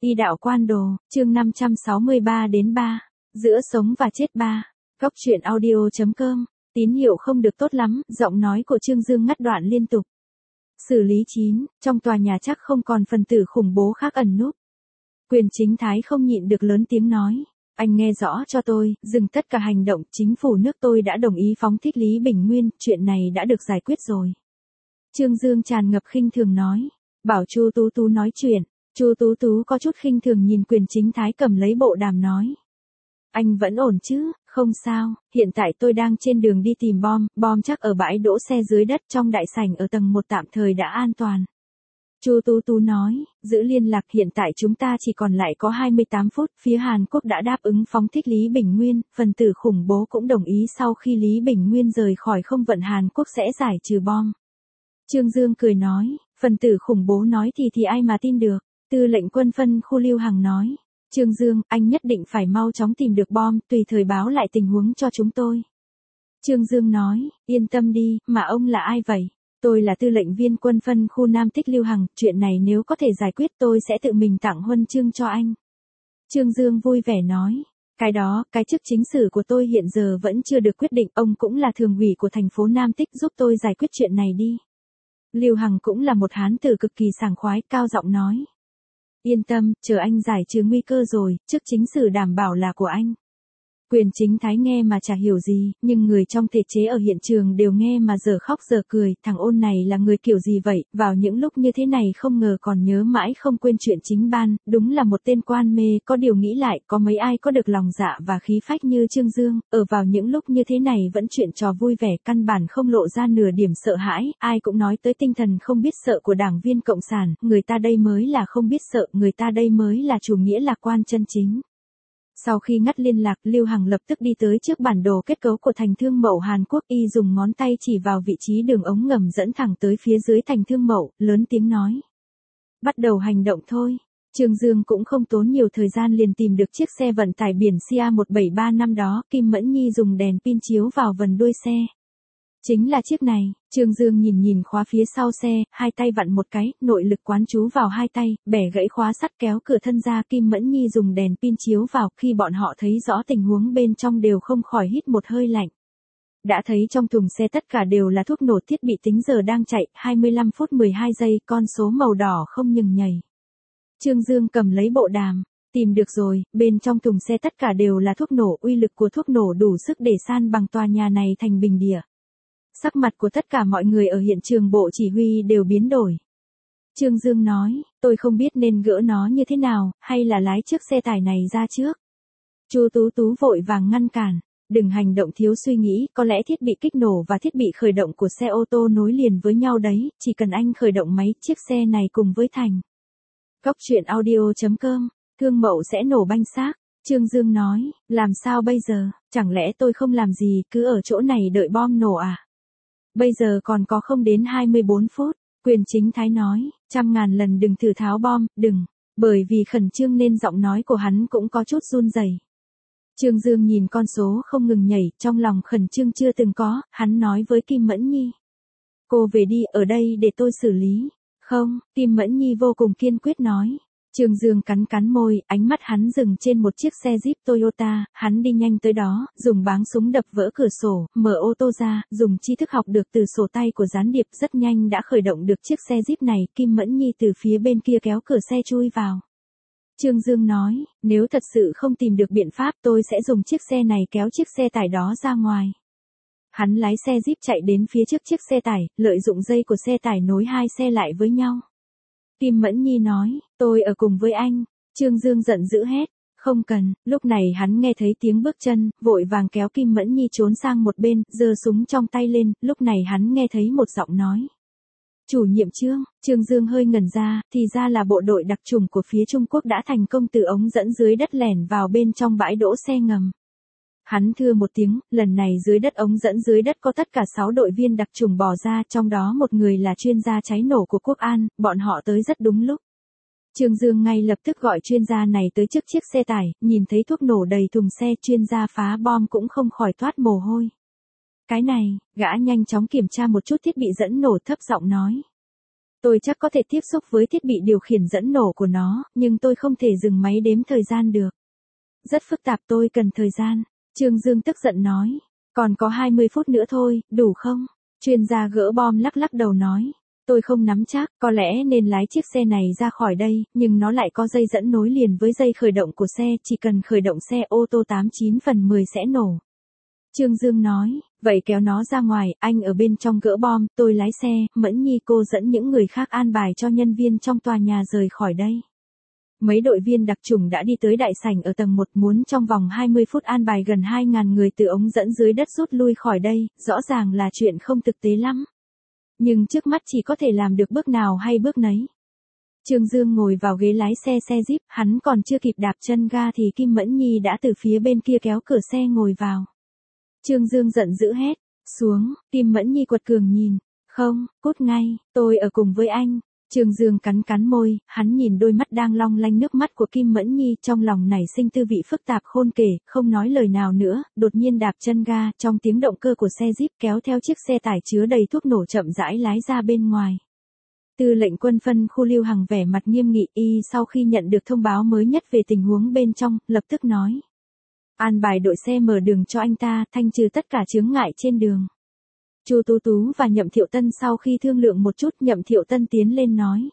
Y đạo quan đồ, chương 563 đến 3. Giữa sống và chết 3. Góc truyện audio.com. Tín hiệu không được tốt lắm, giọng nói của Trương Dương ngắt đoạn liên tục. Xử lý 9, trong tòa nhà chắc không còn phần tử khủng bố khác ẩn núp. Quyền Chính Thái không nhịn được lớn tiếng nói. Anh nghe rõ cho tôi, dừng tất cả hành động, chính phủ nước tôi đã đồng ý phóng thích Lý Bình Nguyên, chuyện này đã được giải quyết rồi. Trương Dương tràn ngập khinh thường nói. Bảo Chu Tú Tú nói chuyện. Chu Tú Tú có chút khinh thường nhìn Quyền Chính Thái cầm lấy bộ đàm nói. Anh vẫn ổn chứ, không sao, hiện tại tôi đang trên đường đi tìm bom chắc ở bãi đỗ xe dưới đất trong đại sảnh ở tầng 1 tạm thời đã an toàn. Chu Tú Tú nói, giữ liên lạc hiện tại chúng ta chỉ còn lại có 28 phút, phía Hàn Quốc đã đáp ứng phóng thích Lý Bình Nguyên, phần tử khủng bố cũng đồng ý sau khi Lý Bình Nguyên rời khỏi không vận Hàn Quốc sẽ giải trừ bom. Trương Dương cười nói, phần tử khủng bố nói thì ai mà tin được. Tư lệnh quân phân khu Lưu Hằng nói, Trương Dương, anh nhất định phải mau chóng tìm được bom, tùy thời báo lại tình huống cho chúng tôi. Trương Dương nói, yên tâm đi, mà ông là ai vậy? Tôi là tư lệnh viên quân phân khu Nam Tích Lưu Hằng, chuyện này nếu có thể giải quyết tôi sẽ tự mình tặng huân chương cho anh. Trương Dương vui vẻ nói, cái chức chính sử của tôi hiện giờ vẫn chưa được quyết định, ông cũng là thường ủy của thành phố Nam Tích giúp tôi giải quyết chuyện này đi. Lưu Hằng cũng là một hán tử cực kỳ sảng khoái, cao giọng nói. Yên tâm, chờ anh giải trừ nguy cơ rồi, chức chính sử đảm bảo là của anh. Quyền Chính Thái nghe mà chả hiểu gì, nhưng người trong thể chế ở hiện trường đều nghe mà giờ khóc giờ cười, thằng ôn này là người kiểu gì vậy, vào những lúc như thế này không ngờ còn nhớ mãi không quên chuyện chính ban, đúng là một tên quan mê, có điều nghĩ lại, có mấy ai có được lòng dạ và khí phách như Trương Dương, ở vào những lúc như thế này vẫn chuyện trò vui vẻ, căn bản không lộ ra nửa điểm sợ hãi, ai cũng nói tới tinh thần không biết sợ của đảng viên Cộng sản, người ta đây mới là không biết sợ, người ta đây mới là chủ nghĩa lạc quan chân chính. Sau khi ngắt liên lạc, Lưu Hằng lập tức đi tới trước bản đồ kết cấu của thành Thương Mậu Hàn Quốc, y dùng ngón tay chỉ vào vị trí đường ống ngầm dẫn thẳng tới phía dưới thành Thương Mậu, lớn tiếng nói. Bắt đầu hành động thôi. Trương Dương cũng không tốn nhiều thời gian liền tìm được chiếc xe vận tải biển Sia 173 năm đó, Kim Mẫn Nhi dùng đèn pin chiếu vào vần đuôi xe. Chính là chiếc này, Trương Dương nhìn khóa phía sau xe, hai tay vặn một cái, nội lực quán chú vào hai tay, bẻ gãy khóa sắt kéo cửa thân ra. Kim Mẫn Nhi dùng đèn pin chiếu vào, khi bọn họ thấy rõ tình huống bên trong đều không khỏi hít một hơi lạnh. Đã thấy trong thùng xe tất cả đều là thuốc nổ, thiết bị tính giờ đang chạy, 25 phút 12 giây, con số màu đỏ không ngừng nhảy. Trương Dương cầm lấy bộ đàm, tìm được rồi, bên trong thùng xe tất cả đều là thuốc nổ, uy lực của thuốc nổ đủ sức để san bằng tòa nhà này thành bình địa. Sắc mặt của tất cả mọi người ở hiện trường bộ chỉ huy đều biến đổi. Trương Dương nói, tôi không biết nên gỡ nó như thế nào, hay là lái chiếc xe tải này ra trước. Chu Tú Tú vội vàng ngăn cản, đừng hành động thiếu suy nghĩ, có lẽ thiết bị kích nổ và thiết bị khởi động của xe ô tô nối liền với nhau đấy, chỉ cần anh khởi động máy, chiếc xe này cùng với thành. Góc truyện audio.com, Thương Mậu sẽ nổ banh xác. Trương Dương nói, làm sao bây giờ, chẳng lẽ tôi không làm gì, cứ ở chỗ này đợi bom nổ à? Bây giờ còn có không đến 24 phút, Quyền Chính Thái nói, 100.000 lần đừng thử tháo bom, đừng, bởi vì khẩn trương nên giọng nói của hắn cũng có chút run rẩy. Trương Dương nhìn con số không ngừng nhảy, trong lòng khẩn trương chưa từng có, hắn nói với Kim Mẫn Nhi. Cô về đi, ở đây để tôi xử lý. Không, Kim Mẫn Nhi vô cùng kiên quyết nói. Trương Dương cắn môi, ánh mắt hắn dừng trên một chiếc xe Jeep Toyota, hắn đi nhanh tới đó, dùng báng súng đập vỡ cửa sổ, mở ô tô ra, dùng tri thức học được từ sổ tay của gián điệp rất nhanh đã khởi động được chiếc xe Jeep này, Kim Mẫn Nhi từ phía bên kia kéo cửa xe chui vào. Trương Dương nói, nếu thật sự không tìm được biện pháp tôi sẽ dùng chiếc xe này kéo chiếc xe tải đó ra ngoài. Hắn lái xe Jeep chạy đến phía trước chiếc xe tải, lợi dụng dây của xe tải nối hai xe lại với nhau. Kim Mẫn Nhi nói, tôi ở cùng với anh. Trương Dương giận dữ hét, không cần, lúc này hắn nghe thấy tiếng bước chân, vội vàng kéo Kim Mẫn Nhi trốn sang một bên, giơ súng trong tay lên, lúc này hắn nghe thấy một giọng nói. Chủ nhiệm Trương Dương hơi ngẩn ra, thì ra là bộ đội đặc chủng của phía Trung Quốc đã thành công từ ống dẫn dưới đất lẻn vào bên trong bãi đỗ xe ngầm. Hắn thưa một tiếng, lần này dưới đất ống dẫn dưới đất có tất cả 6 đội viên đặc chủng bỏ ra, trong đó một người là chuyên gia cháy nổ của Quốc an, bọn họ tới rất đúng lúc. Trương Dương ngay lập tức gọi chuyên gia này tới trước chiếc xe tải, nhìn thấy thuốc nổ đầy thùng xe, chuyên gia phá bom cũng không khỏi toát mồ hôi. Cái này, gã nhanh chóng kiểm tra một chút thiết bị dẫn nổ, thấp giọng nói. Tôi chắc có thể tiếp xúc với thiết bị điều khiển dẫn nổ của nó, nhưng tôi không thể dừng máy đếm thời gian được. Rất phức tạp, tôi cần thời gian. Trương Dương tức giận nói. Còn có 20 phút nữa thôi, đủ không? Chuyên gia gỡ bom lắc lắc đầu nói. Tôi không nắm chắc, có lẽ nên lái chiếc xe này ra khỏi đây, nhưng nó lại có dây dẫn nối liền với dây khởi động của xe, chỉ cần khởi động xe ô tô 89/10 sẽ nổ. Trương Dương nói, vậy kéo nó ra ngoài, anh ở bên trong gỡ bom, tôi lái xe, Mẫn Nhi cô dẫn những người khác an bài cho nhân viên trong tòa nhà rời khỏi đây. Mấy đội viên đặc chủng đã đi tới đại sảnh ở tầng 1 muốn trong vòng 20 phút an bài gần 2.000 người từ ống dẫn dưới đất rút lui khỏi đây, rõ ràng là chuyện không thực tế lắm. Nhưng trước mắt chỉ có thể làm được bước nào hay bước nấy. Trương Dương ngồi vào ghế lái xe Jeep, hắn còn chưa kịp đạp chân ga thì Kim Mẫn Nhi đã từ phía bên kia kéo cửa xe ngồi vào. Trương Dương giận dữ hét, xuống, Kim Mẫn Nhi quật cường nhìn, không, cút ngay, tôi ở cùng với anh. Trương Dương cắn cắn môi, hắn nhìn đôi mắt đang long lanh nước mắt của Kim Mẫn Nhi, trong lòng nảy sinh tư vị phức tạp khôn kể, không nói lời nào nữa, đột nhiên đạp chân ga, trong tiếng động cơ của xe Jeep kéo theo chiếc xe tải chứa đầy thuốc nổ chậm rãi lái ra bên ngoài. Tư lệnh quân phân khu Lưu Hằng vẻ mặt nghiêm nghị, y sau khi nhận được thông báo mới nhất về tình huống bên trong, lập tức nói. An bài đội xe mở đường cho anh ta, thanh trừ tất cả chướng ngại trên đường. Chu Tú Tú và Nhậm Thiệu Tân sau khi thương lượng một chút, Nhậm Thiệu Tân tiến lên nói.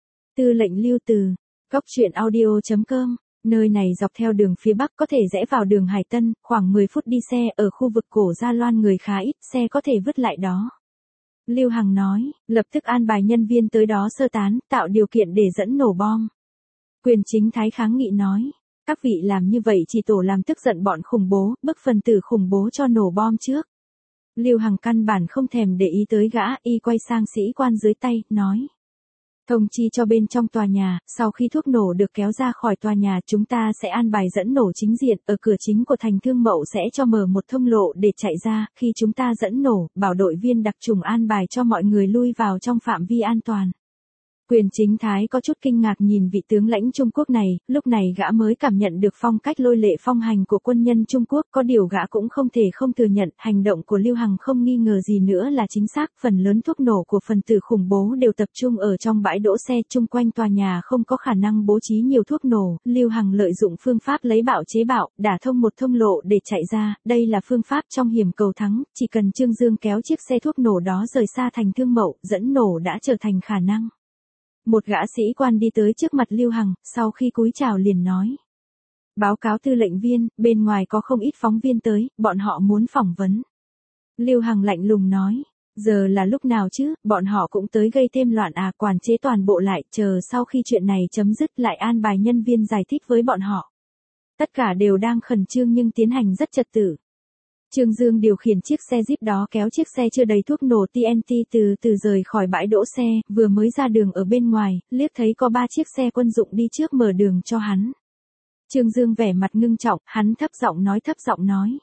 Tư lệnh Lưu Từ, goctruyện.audio.com, nơi này dọc theo đường phía Bắc có thể rẽ vào đường Hải Tân, khoảng 10 phút đi xe, ở khu vực Cổ Gia Loan người khá ít, xe có thể vứt lại đó. Lưu Hằng nói, lập tức an bài nhân viên tới đó sơ tán, tạo điều kiện để dẫn nổ bom. Quyền Chính Thái kháng nghị nói. Các vị làm như vậy chỉ tổ làm tức giận bọn khủng bố, bức phần tử khủng bố cho nổ bom trước. Lưu Hằng căn bản không thèm để ý tới gã, y quay sang sĩ quan dưới tay, nói. Thông chi cho bên trong tòa nhà, sau khi thuốc nổ được kéo ra khỏi tòa nhà chúng ta sẽ an bài dẫn nổ chính diện, ở cửa chính của thành Thương Mậu sẽ cho mở một thông lộ để chạy ra, khi chúng ta dẫn nổ, bảo đội viên đặc chủng an bài cho mọi người lui vào trong phạm vi an toàn. Quyền Chính Thái có chút kinh ngạc nhìn vị tướng lãnh Trung Quốc này, lúc này gã mới cảm nhận được phong cách lôi lệ phong hành của quân nhân Trung Quốc, có điều gã cũng không thể không thừa nhận, hành động của Lưu Hằng không nghi ngờ gì nữa là chính xác, phần lớn thuốc nổ của phần tử khủng bố đều tập trung ở trong bãi đỗ xe, chung quanh tòa nhà không có khả năng bố trí nhiều thuốc nổ, Lưu Hằng lợi dụng phương pháp lấy bạo chế bạo, đả thông một thông lộ để chạy ra, đây là phương pháp trong hiểm cầu thắng, chỉ cần Trương Dương kéo chiếc xe thuốc nổ đó rời xa thành Thương Mậu, dẫn nổ đã trở thành khả năng. Một gã sĩ quan đi tới trước mặt Lưu Hằng, sau khi cúi chào liền nói. Báo cáo tư lệnh viên, bên ngoài có không ít phóng viên tới, bọn họ muốn phỏng vấn. Lưu Hằng lạnh lùng nói, giờ là lúc nào chứ, bọn họ cũng tới gây thêm loạn à, quản chế toàn bộ lại, chờ sau khi chuyện này chấm dứt lại an bài nhân viên giải thích với bọn họ. Tất cả đều đang khẩn trương nhưng tiến hành rất trật tự. Trương Dương điều khiển chiếc xe Jeep đó kéo chiếc xe chứa đầy thuốc nổ TNT từ rời khỏi bãi đỗ xe, vừa mới ra đường ở bên ngoài, liếc thấy có 3 chiếc xe quân dụng đi trước mở đường cho hắn. Trương Dương vẻ mặt ngưng trọng, hắn thấp giọng nói.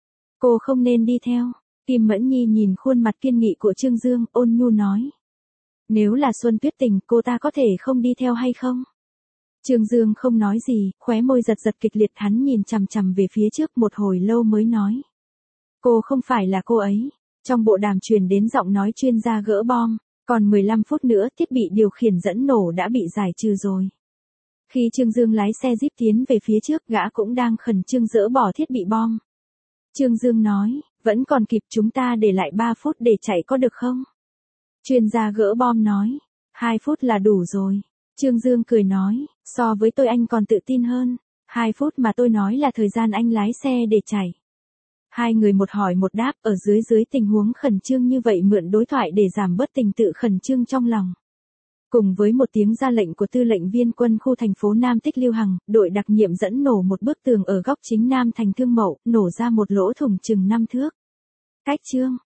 Cô không nên đi theo. Kim Mẫn Nhi nhìn khuôn mặt kiên nghị của Trương Dương, ôn nhu nói. Nếu là Xuân Tuyết Tình, cô ta có thể không đi theo hay không? Trương Dương không nói gì, khóe môi giật kịch liệt, hắn nhìn chằm chằm về phía trước một hồi lâu mới nói. Cô không phải là cô ấy. Trong bộ đàm truyền đến giọng nói chuyên gia gỡ bom, còn 15 phút nữa thiết bị điều khiển dẫn nổ đã bị giải trừ rồi. Khi Trương Dương lái xe Jeep tiến về phía trước, gã cũng đang khẩn trương dỡ bỏ thiết bị bom. Trương Dương nói, vẫn còn kịp, chúng ta để lại 3 phút để chạy có được không? Chuyên gia gỡ bom nói, 2 phút là đủ rồi. Trương Dương cười nói, so với tôi anh còn tự tin hơn. 2 phút mà tôi nói là thời gian anh lái xe để chạy. Hai người một hỏi một đáp, ở dưới tình huống khẩn trương như vậy mượn đối thoại để giảm bớt tình tự khẩn trương trong lòng. Cùng với một tiếng ra lệnh của tư lệnh viên quân khu thành phố Nam Tích Lưu Hằng, đội đặc nhiệm dẫn nổ một bức tường ở góc chính nam thành Thương Mậu, nổ ra một lỗ thủng chừng 5 thước. Cách chương